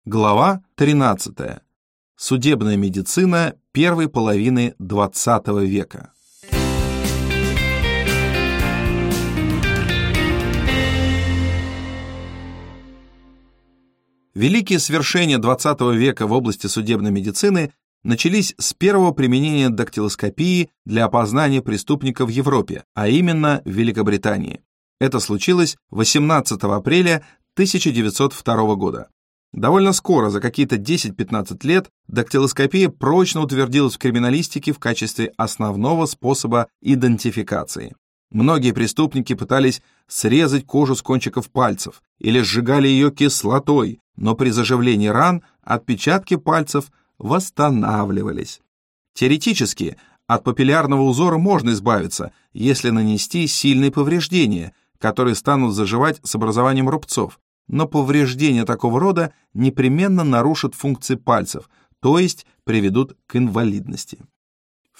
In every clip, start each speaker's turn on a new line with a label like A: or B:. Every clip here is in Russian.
A: Глава 13. Судебная медицина первой половины XX века. Великие свершения XX века в области судебной медицины начались с первого применения дактилоскопии для опознания преступника в Европе, а именно в Великобритании. Это случилось 18 апреля 1902 года. Довольно скоро, за какие-то 10-15 лет, дактилоскопия прочно утвердилась в криминалистике в качестве основного способа идентификации. Многие преступники пытались срезать кожу с кончиков пальцев или сжигали ее кислотой, но при заживлении ран отпечатки пальцев восстанавливались. Теоретически, от папиллярного узора можно избавиться, если нанести сильные повреждения, которые станут заживать с образованием рубцов. Но повреждения такого рода непременно нарушат функции пальцев, то есть приведут к инвалидности. В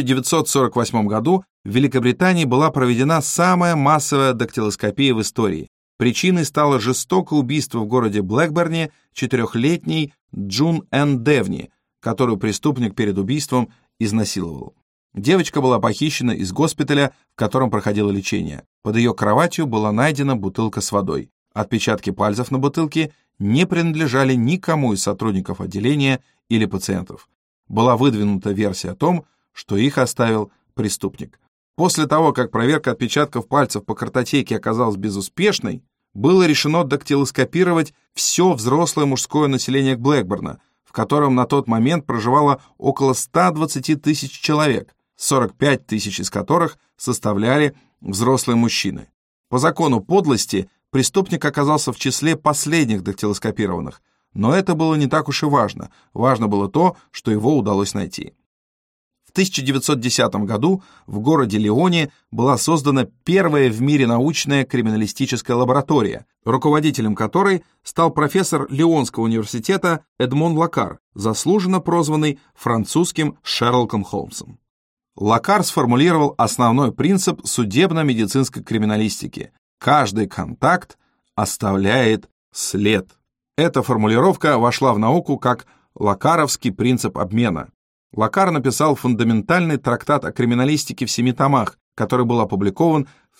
A: 1948 году в Великобритании была проведена самая массовая дактилоскопия в истории. Причиной стало жестокое убийство в городе Блэкберне 4-летней Джун Энн Девни, которую преступник перед убийством изнасиловал. Девочка была похищена из госпиталя, в котором проходило лечение. Под ее кроватью была найдена бутылка с водой. Отпечатки пальцев на бутылке не принадлежали никому из сотрудников отделения или пациентов. Была выдвинута версия о том, что их оставил преступник. После того, как проверка отпечатков пальцев по картотеке оказалась безуспешной, было решено дактилоскопировать все взрослое мужское население Блэкберна, в котором на тот момент проживало около 120 тысяч человек, 45 тысяч из которых составляли взрослые мужчины. По закону подлости преступник оказался в числе последних дактилоскопированных, но это было не так уж и важно. Важно было то, что его удалось найти. В 1910 году в городе Лионе была создана первая в мире научная криминалистическая лаборатория, руководителем которой стал профессор Лионского университета Эдмон Локар, заслуженно прозванный французским Шерлоком Холмсом. Локар сформулировал основной принцип судебно-медицинской криминалистики: каждый контакт оставляет след. Эта формулировка вошла в науку как локаровский принцип обмена. Локар написал фундаментальный трактат о криминалистике в 7 томах, который был опубликован в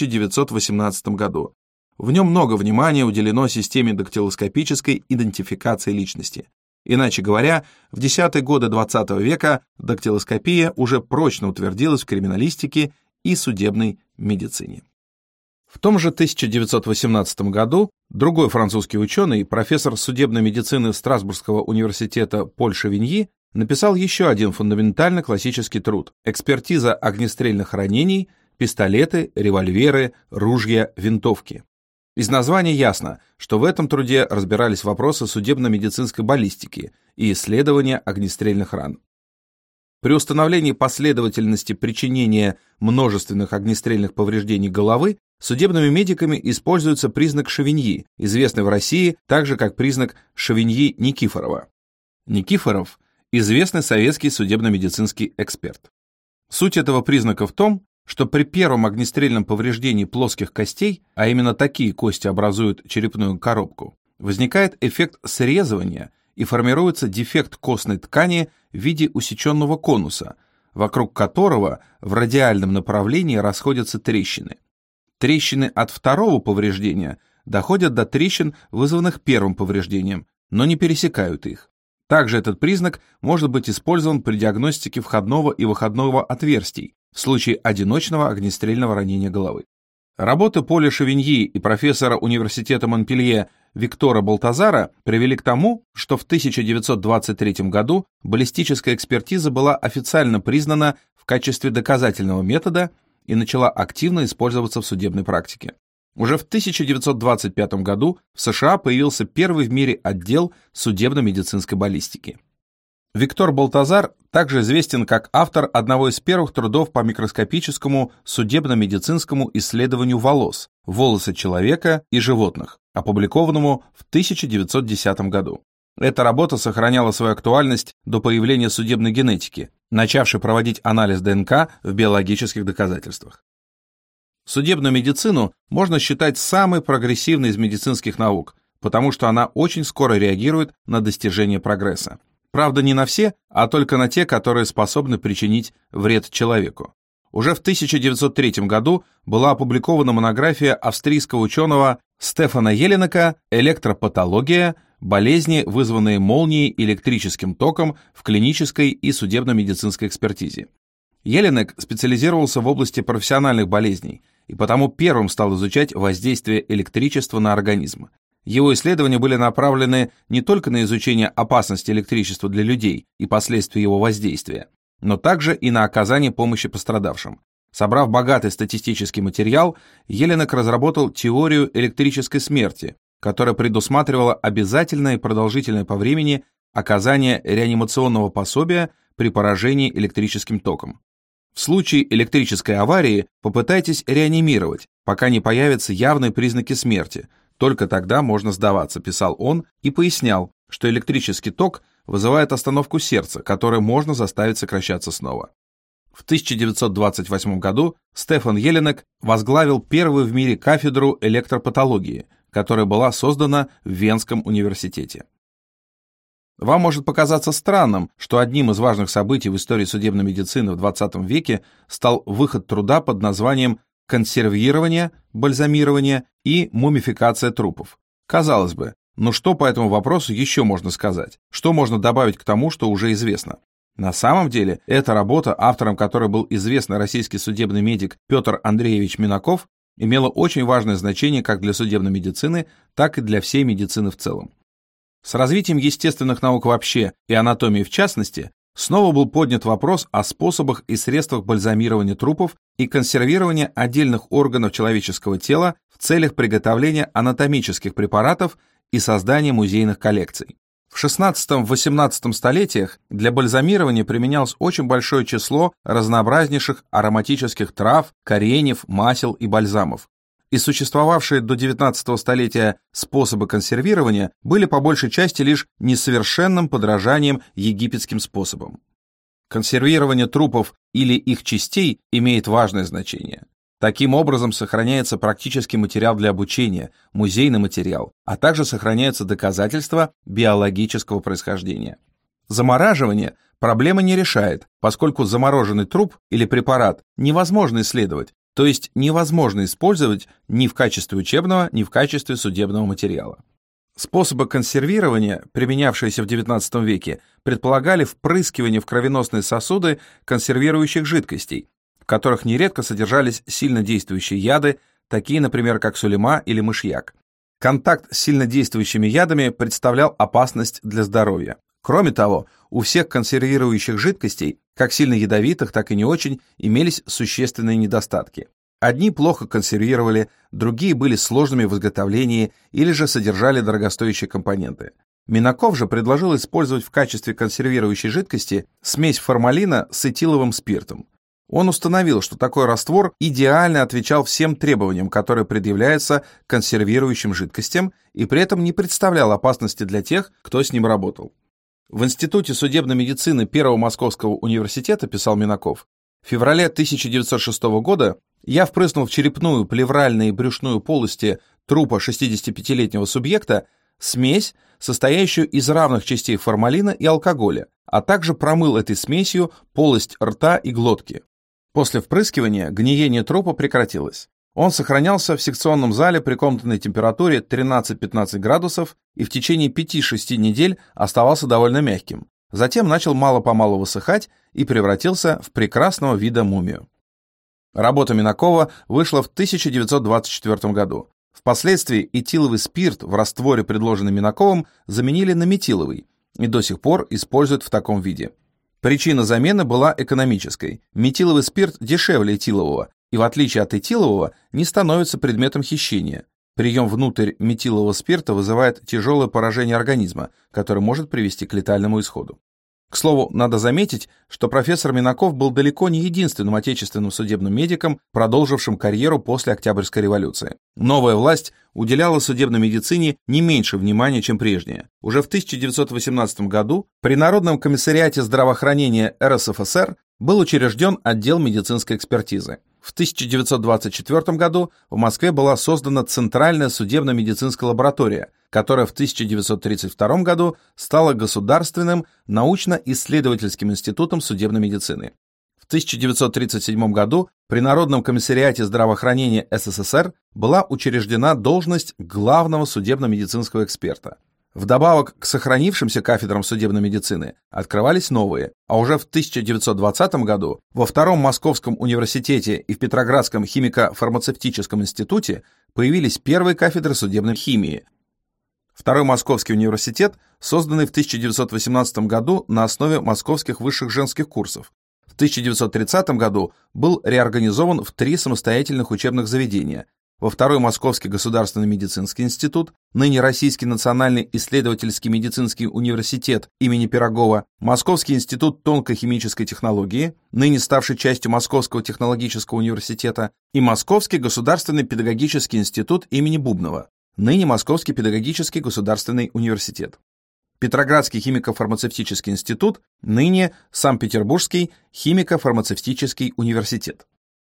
A: 1918 году. В нем много внимания уделено системе дактилоскопической идентификации личности. Иначе говоря, в 10-е годы XX века дактилоскопия уже прочно утвердилась в криминалистике и судебной медицине. В том же 1918 году другой французский ученый, профессор судебной медицины Страсбургского университета Поль Шевиньи, написал еще один фундаментально классический труд «Экспертиза огнестрельных ранений, пистолеты, револьверы, ружья, винтовки». Из названия ясно, что в этом труде разбирались вопросы судебно-медицинской баллистики и исследования огнестрельных ран. При установлении последовательности причинения множественных огнестрельных повреждений головы судебными медиками используется признак Шевиньи, известный в России также как признак Шевиньи-Никифорова. Никифоров – известный советский судебно-медицинский эксперт. Суть этого признака в том, что при первом огнестрельном повреждении плоских костей, а именно такие кости образуют черепную коробку, возникает эффект срезывания и формируется дефект костной ткани в виде усеченного конуса, вокруг которого в радиальном направлении расходятся трещины. Трещины от второго повреждения доходят до трещин, вызванных первым повреждением, но не пересекают их. Также этот признак может быть использован при диагностике входного и выходного отверстий в случае одиночного огнестрельного ранения головы. Работы Поля Шевиньи и профессора университета Монпелье Виктора Балтазара привели к тому, что в 1923 году баллистическая экспертиза была официально признана в качестве доказательного метода и начала активно использоваться в судебной практике. Уже в 1925 году в США появился первый в мире отдел судебно-медицинской баллистики. Виктор Балтазар также известен как автор одного из первых трудов по микроскопическому судебно-медицинскому исследованию волос, волосы человека и животных, опубликованному в 1910 году. Эта работа сохраняла свою актуальность до появления судебной генетики, начавшей проводить анализ ДНК в биологических доказательствах. Судебную медицину можно считать самой прогрессивной из медицинских наук, потому что она очень скоро реагирует на достижение прогресса. Правда, не на все, а только на те, которые способны причинить вред человеку. Уже в 1903 году была опубликована монография австрийского ученого Стефана Еленека «Электропатология. Болезни, вызванные молнией электрическим током в клинической и судебно-медицинской экспертизе». Еленек специализировался в области профессиональных болезней и потому первым стал изучать воздействие электричества на организм. Его исследования были направлены не только на изучение опасности электричества для людей и последствий его воздействия, но также и на оказание помощи пострадавшим. Собрав богатый статистический материал, Еленек разработал теорию электрической смерти, которая предусматривала обязательное и продолжительное по времени оказание реанимационного пособия при поражении электрическим током. В случае электрической аварии попытайтесь реанимировать, пока не появятся явные признаки смерти. Только тогда можно сдаваться, писал он и пояснял, что электрический ток вызывает остановку сердца, которое можно заставить сокращаться снова. В 1928 году Стефан Еленек возглавил первую в мире кафедру электропатологии, которая была создана в Венском университете. Вам может показаться странным, что одним из важных событий в истории судебной медицины в 20 веке стал выход труда под названием «Консервирование, бальзамирование и мумификация трупов». Казалось бы, но что по этому вопросу еще можно сказать? Что можно добавить к тому, что уже известно? На самом деле, эта работа, автором которой был известный российский судебный медик Петр Андреевич Минаков, имела очень важное значение как для судебной медицины, так и для всей медицины в целом. С развитием естественных наук вообще и анатомии в частности, снова был поднят вопрос о способах и средствах бальзамирования трупов и консервирования отдельных органов человеческого тела в целях приготовления анатомических препаратов и создания музейных коллекций. В XVI-XVIII столетиях для бальзамирования применялось очень большое число разнообразнейших ароматических трав, кореньев, масел и бальзамов. И существовавшие до XIX столетия способы консервирования были по большей части лишь несовершенным подражанием египетским способам. Консервирование трупов или их частей имеет важное значение. Таким образом сохраняется практический материал для обучения, музейный материал, а также сохраняются доказательства биологического происхождения. Замораживание проблемы не решает, поскольку замороженный труп или препарат невозможно исследовать, то есть невозможно использовать ни в качестве учебного, ни в качестве судебного материала. Способы консервирования, применявшиеся в XIX веке, предполагали впрыскивание в кровеносные сосуды консервирующих жидкостей, в которых нередко содержались сильнодействующие яды, такие, например, как сулема или мышьяк. Контакт с сильнодействующими ядами представлял опасность для здоровья. Кроме того, у всех консервирующих жидкостей, как сильно ядовитых, так и не очень, имелись существенные недостатки. Одни плохо консервировали, другие были сложными в изготовлении или же содержали дорогостоящие компоненты. Минаков же предложил использовать в качестве консервирующей жидкости смесь формалина с этиловым спиртом. Он установил, что такой раствор идеально отвечал всем требованиям, которые предъявляются консервирующим жидкостям, и при этом не представлял опасности для тех, кто с ним работал. В Институте судебной медицины Первого Московского университета, писал Минаков, в феврале 1906 года я впрыснул в черепную, плевральную и брюшную полости трупа 65-летнего субъекта смесь, состоящую из равных частей формалина и алкоголя, а также промыл этой смесью полость рта и глотки. После впрыскивания гниение трупа прекратилось. Он сохранялся в секционном зале при комнатной температуре 13-15 градусов и в течение 5-6 недель оставался довольно мягким. Затем начал мало-помалу высыхать и превратился в прекрасного вида мумию. Работа Минакова вышла в 1924 году. Впоследствии этиловый спирт в растворе, предложенный Минаковым, заменили на метиловый и до сих пор используют в таком виде. Причина замены была экономической. Метиловый спирт дешевле этилового и, в отличие от этилового, не становится предметом хищения. Прием внутрь метилового спирта вызывает тяжелое поражение организма, которое может привести к летальному исходу. К слову, надо заметить, что профессор Минаков был далеко не единственным отечественным судебным медиком, продолжившим карьеру после Октябрьской революции. Новая власть уделяла судебной медицине не меньше внимания, чем прежняя. Уже в 1918 году при Народном комиссариате здравоохранения РСФСР был учрежден отдел медицинской экспертизы. В 1924 году в Москве была создана Центральная судебно-медицинская лаборатория, которая в 1932 году стала Государственным научно-исследовательским институтом судебной медицины. В 1937 году при Народном комиссариате здравоохранения СССР была учреждена должность главного судебно-медицинского эксперта. Вдобавок к сохранившимся кафедрам судебной медицины открывались новые, а уже в 1920 году во Втором Московском университете и в Петроградском химико-фармацевтическом институте появились первые кафедры судебной химии. Второй Московский университет, созданный в 1918 году на основе московских высших женских курсов, в 1930 году был реорганизован в 3 самостоятельных учебных заведения: во Второй Московский государственный медицинский институт, ныне Российский национальный исследовательский медицинский университет имени Пирогова, Московский институт тонкохимической технологии, ныне ставший частью Московского технологического университета, и Московский государственный педагогический институт имени Бубнова, ныне Московский педагогический государственный университет. Петроградский химико-фармацевтический институт, ныне Санкт-Петербургский химико-фармацевтический университет.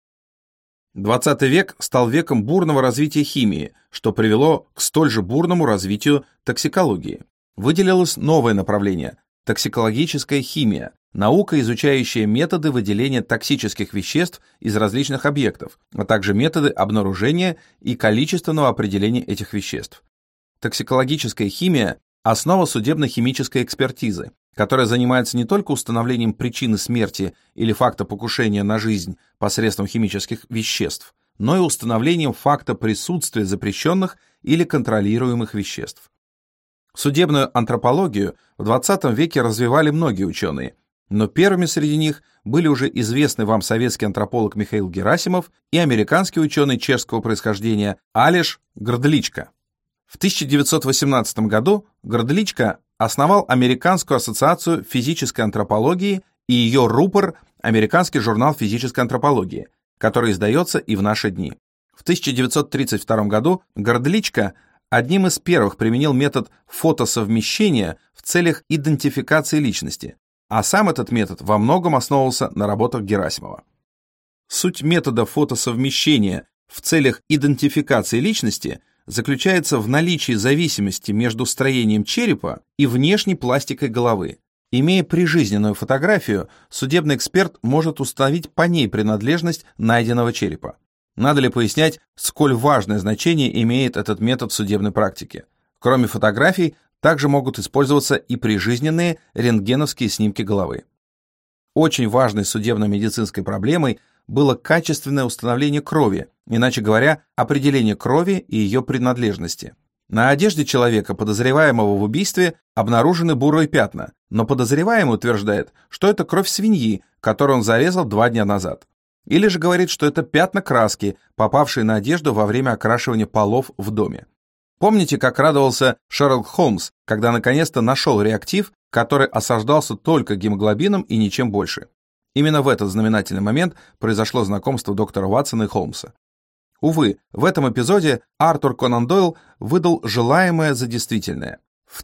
A: 20 век стал веком бурного развития химии, что привело к столь же бурному развитию токсикологии. Выделилось новое направление – токсикологическая химия, наука, изучающая методы выделения токсических веществ из различных объектов, а также методы обнаружения и количественного определения этих веществ. Токсикологическая химия – основа судебно-химической экспертизы, которая занимается не только установлением причины смерти или факта покушения на жизнь посредством химических веществ, но и установлением факта присутствия запрещенных или контролируемых веществ. Судебную антропологию в XX веке развивали многие ученые, но первыми среди них были уже известный вам советский антрополог Михаил Герасимов и американский ученый чешского происхождения Алеш Грдличко. В 1918 году Грдличко основал Американскую ассоциацию физической антропологии и ее рупор Американский журнал физической антропологии, который издается и в наши дни. В 1932 году Грдличко одним из первых применил метод фотосовмещения в целях идентификации личности, а сам этот метод во многом основывался на работах Герасимова. Суть метода фотосовмещения в целях идентификации личности заключается в наличии зависимости между строением черепа и внешней пластикой головы. Имея прижизненную фотографию, судебный эксперт может установить по ней принадлежность найденного черепа. Надо ли пояснять, сколь важное значение имеет этот метод в судебной практике? Кроме фотографий, также могут использоваться и прижизненные рентгеновские снимки головы. Очень важной судебно-медицинской проблемой было качественное установление крови, иначе говоря, определение крови и ее принадлежности. На одежде человека, подозреваемого в убийстве, обнаружены бурые пятна, но подозреваемый утверждает, что это кровь свиньи, которую он зарезал 2 дня назад. Или же говорит, что это пятна краски, попавшие на одежду во время окрашивания полов в доме. Помните, как радовался Шерлок Холмс, когда наконец-то нашел реактив, который осаждался только гемоглобином и ничем больше? Именно в этот знаменательный момент произошло знакомство доктора Ватсона и Холмса. Увы, в этом эпизоде Артур Конан Дойл выдал желаемое за действительное. В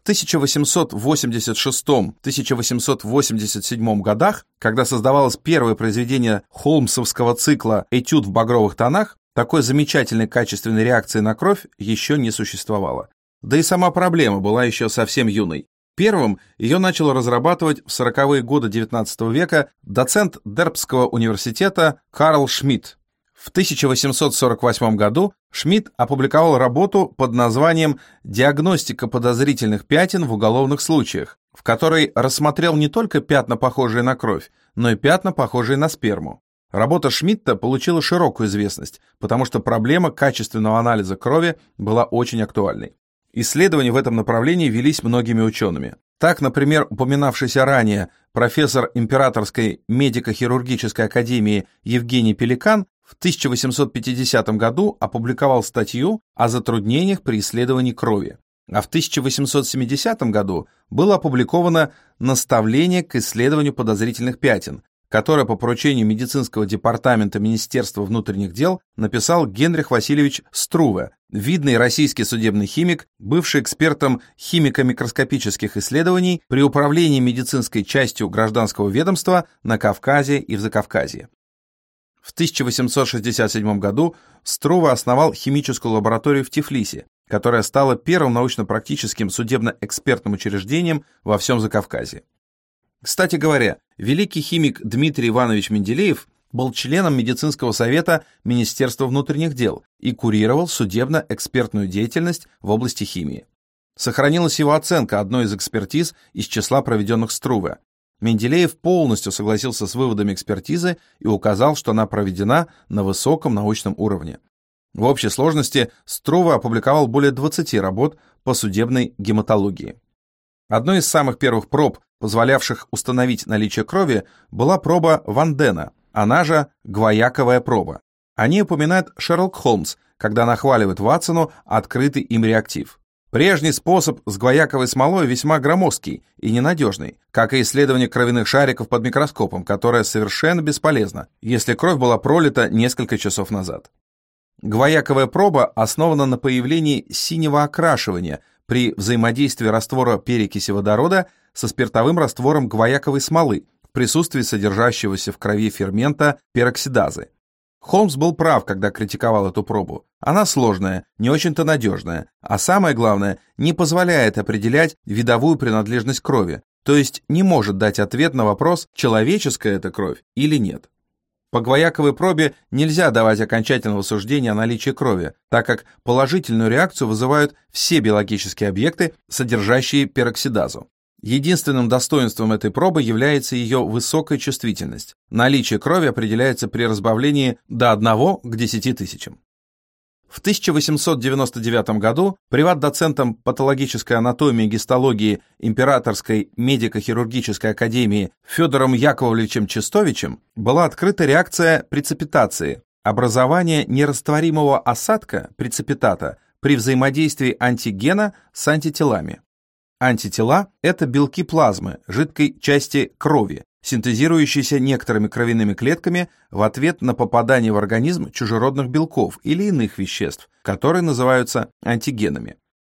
A: 1886-1887 годах, когда создавалось первое произведение холмсовского цикла «Этюд в багровых тонах», такой замечательной качественной реакции на кровь еще не существовало. Да и сама проблема была еще совсем юной. Первым ее начал разрабатывать в 40-е годы XIX века доцент Дербского университета Карл Шмидт. В 1848 году Шмидт опубликовал работу под названием «Диагностика подозрительных пятен в уголовных случаях», в которой рассмотрел не только пятна, похожие на кровь, но и пятна, похожие на сперму. Работа Шмидта получила широкую известность, потому что проблема качественного анализа крови была очень актуальной. Исследования в этом направлении велись многими учеными. Так, например, упоминавшийся ранее профессор Императорской медико-хирургической академии Евгений Пеликан в 1850 году опубликовал статью о затруднениях при исследовании крови, а в 1870 году было опубликовано «Наставление к исследованию подозрительных пятен», которое по поручению медицинского департамента Министерства внутренних дел написал Генрих Васильевич Струве, видный российский судебный химик, бывший экспертом химико-микроскопических исследований при управлении медицинской частью гражданского ведомства на Кавказе и в Закавказье. В 1867 году Струве основал химическую лабораторию в Тифлисе, которая стала первым научно-практическим судебно-экспертным учреждением во всем Закавказье. Кстати говоря, великий химик Дмитрий Иванович Менделеев был членом медицинского совета Министерства внутренних дел и курировал судебно-экспертную деятельность в области химии. Сохранилась его оценка одной из экспертиз из числа проведенных Струве. Менделеев полностью согласился с выводами экспертизы и указал, что она проведена на высоком научном уровне. В общей сложности Струве опубликовал более 20 работ по судебной гематологии. Одной из самых первых проб, позволявших установить наличие крови, была проба Ван Дена, она же гвояковая проба. О ней упоминает Шерлок Холмс, когда нахваливает Ватсону открытый им реактив. Прежний способ с гвояковой смолой весьма громоздкий и ненадежный, как и исследование кровяных шариков под микроскопом, которое совершенно бесполезно, если кровь была пролита несколько часов назад. Гвояковая проба основана на появлении синего окрашивания при взаимодействии раствора перекиси водорода со спиртовым раствором гвояковой смолы в присутствии содержащегося в крови фермента пероксидазы. Холмс был прав, когда критиковал эту пробу. Она сложная, не очень-то надежная, а самое главное, не позволяет определять видовую принадлежность крови, то есть не может дать ответ на вопрос, человеческая это кровь или нет. По гвояковой пробе нельзя давать окончательного суждения о наличии крови, так как положительную реакцию вызывают все биологические объекты, содержащие пероксидазу. Единственным достоинством этой пробы является ее высокая чувствительность. Наличие крови определяется при разбавлении до 1 к 10 тысячам. В 1899 году приват-доцентом патологической анатомии и гистологии Императорской медико-хирургической академии Федором Яковлевичем Чистовичем была открыта реакция преципитации, образование нерастворимого осадка преципитата при взаимодействии антигена с антителами. Антитела – это белки плазмы, жидкой части крови, синтезирующиеся некоторыми кровяными клетками в ответ на попадание в организм чужеродных белков или иных веществ, которые называются антигенами.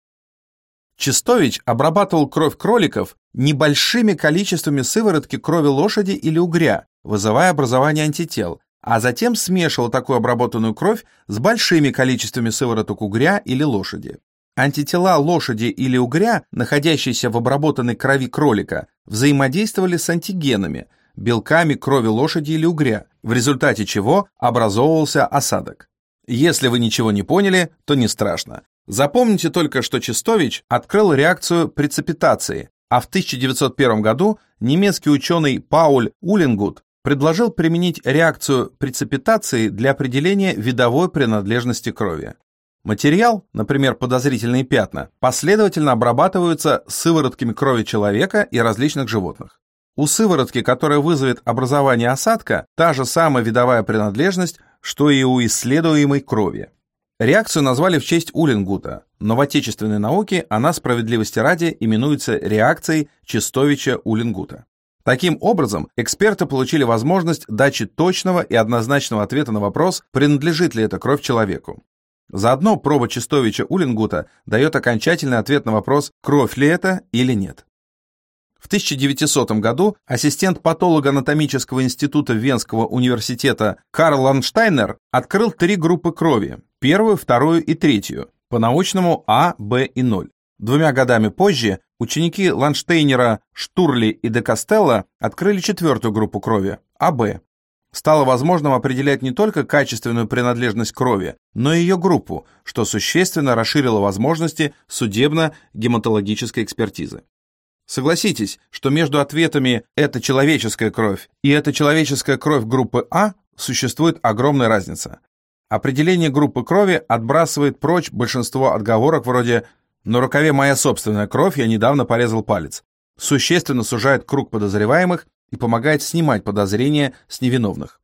A: Чистович обрабатывал кровь кроликов небольшими количествами сыворотки крови лошади или угря, вызывая образование антител, а затем смешивал такую обработанную кровь с большими количествами сывороток угря или лошади. Антитела лошади или угря, находящиеся в обработанной крови кролика, взаимодействовали с антигенами, белками крови лошади или угря, в результате чего образовывался осадок. Если вы ничего не поняли, то не страшно. Запомните только, что Чистович открыл реакцию преципитации, а в 1901 году немецкий ученый Пауль Улингут предложил применить реакцию преципитации для определения видовой принадлежности крови. Материал, например, подозрительные пятна, последовательно обрабатываются сыворотками крови человека и различных животных. У сыворотки, которая вызовет образование осадка, та же самая видовая принадлежность, что и у исследуемой крови. Реакцию назвали в честь Улингута, но в отечественной науке она, справедливости ради, именуется реакцией Чистовича-Улингута. Таким образом, эксперты получили возможность дачи точного и однозначного ответа на вопрос, принадлежит ли эта кровь человеку. Заодно проба Чистовича-Улингута дает окончательный ответ на вопрос, кровь ли это или нет. В 1900 году ассистент патолого-анатомического института Венского университета Карл Ланштайнер открыл 3 группы крови, первую, вторую и третью, по-научному А, Б и 0. 2 годами позже ученики Ланштейнера, Штурли и де Кастелло открыли 4-ю группу крови, АБ. Стало возможным определять не только качественную принадлежность крови, но и ее группу, что существенно расширило возможности судебно-гематологической экспертизы. Согласитесь, что между ответами «это человеческая кровь» и «это человеческая кровь группы А» существует огромная разница. Определение группы крови отбрасывает прочь большинство отговорок вроде «на рукаве моя собственная кровь, я недавно порезал палец», существенно сужает круг подозреваемых и помогает снимать подозрения с невиновных.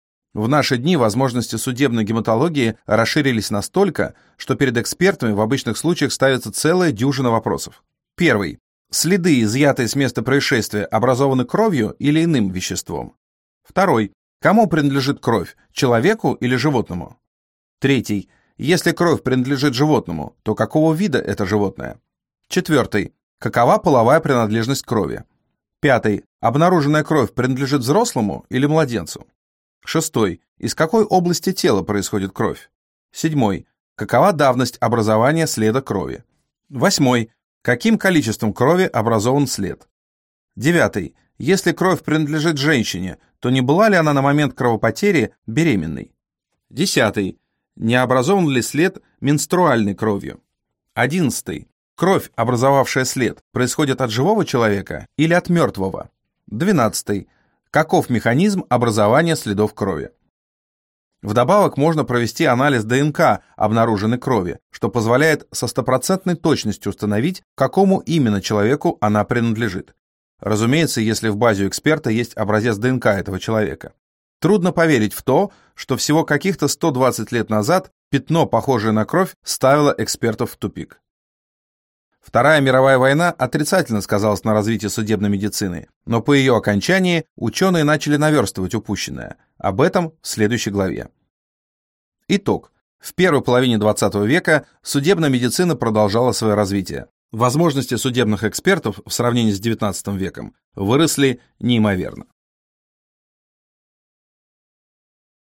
A: В наши дни возможности судебной гематологии расширились настолько, что перед экспертами в обычных случаях ставится целая дюжина вопросов. Первый. Следы, изъятые с места происшествия, образованы кровью или иным веществом? Второй. Кому принадлежит кровь, человеку или животному? Третий. Если кровь принадлежит животному, то какого вида это животное? Четвертый. Какова половая принадлежность крови? Пятый. Обнаруженная кровь принадлежит взрослому или младенцу? 6. Из какой области тела происходит кровь? 7. Какова давность образования следа крови? 8. Каким количеством крови образован след? 9. Если кровь принадлежит женщине, то не была ли она на момент кровопотери беременной? 10. Не образован ли след менструальной кровью? 11. Кровь, образовавшая след, происходит от живого человека или от мертвого? 12. Каков механизм образования следов крови? Вдобавок можно провести анализ ДНК обнаруженной крови, что позволяет со стопроцентной точностью установить, какому именно человеку она принадлежит. Разумеется, если в базе у эксперта есть образец ДНК этого человека. Трудно поверить в то, что всего каких-то 120 лет назад пятно, похожее на кровь, ставило экспертов в тупик. Вторая мировая война отрицательно сказалась на развитии судебной медицины, но по ее окончании ученые начали наверстывать упущенное. Об этом в следующей главе. Итог. В первой половине 20 века судебная медицина продолжала свое развитие. Возможности судебных экспертов в сравнении с XIX веком выросли неимоверно.